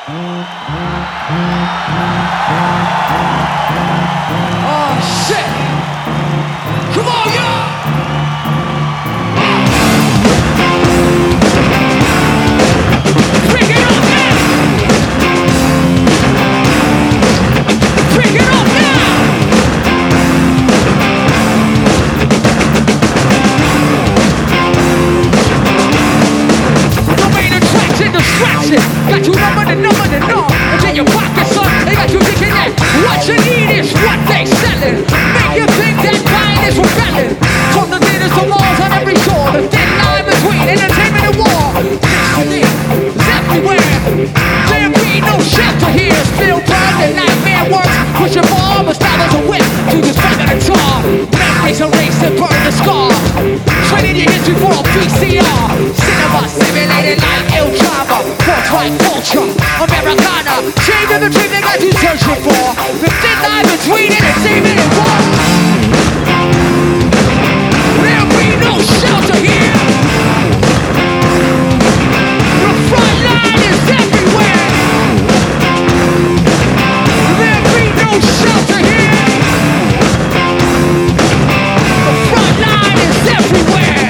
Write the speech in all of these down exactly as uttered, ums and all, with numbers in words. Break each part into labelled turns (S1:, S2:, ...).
S1: Oh shit! Come on, y'all! Bring it up now! Bring it up now! The main attraction, distraction. Got you number the number the number. It's in your pocket, son. They got you thinking that what you need is what they selling. Make you think that buying is rebelling. From the theaters to malls on every shore, the thin line between entertainment and war. Destiny is everywhere. There be no shelter here. Spielberg, the nightmare works. Push your ball, but style as a whip to this fucking guitar. Memories erase and burn the scar. Trading your history for a V C R. Cinema simulated like El Chavo. Forthright culture, Americana. Change of the dream they got you searching for. The thin line between entertainment and war. There'll be no shelter here. The front line is everywhere. There'll be no shelter here. The front line is everywhere.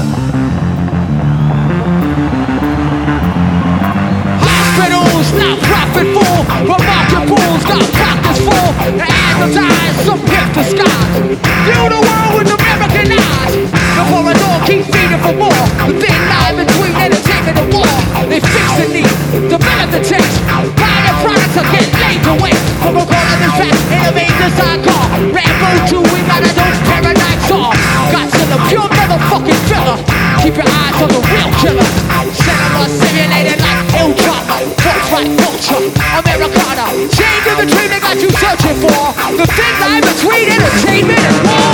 S1: Hospitals not profit full, but market bulls got pockets full. And advertise some hipster skies. View the world with American eyes. Before a door keep feeding for more. The thin line between entertainment and war. They fix the need, develop the taste. Buy the products or get laid to waste. From a corner of this track, innovate design car. Rambo two, we got a those paradigm saw. Godzilla, pure motherfucking thriller. Keep your eyes on the real killer. Cinema simulated like El Chavo. Forthright culture, Americana. Change of the dream they got you searching for. The thin line between entertainment and war.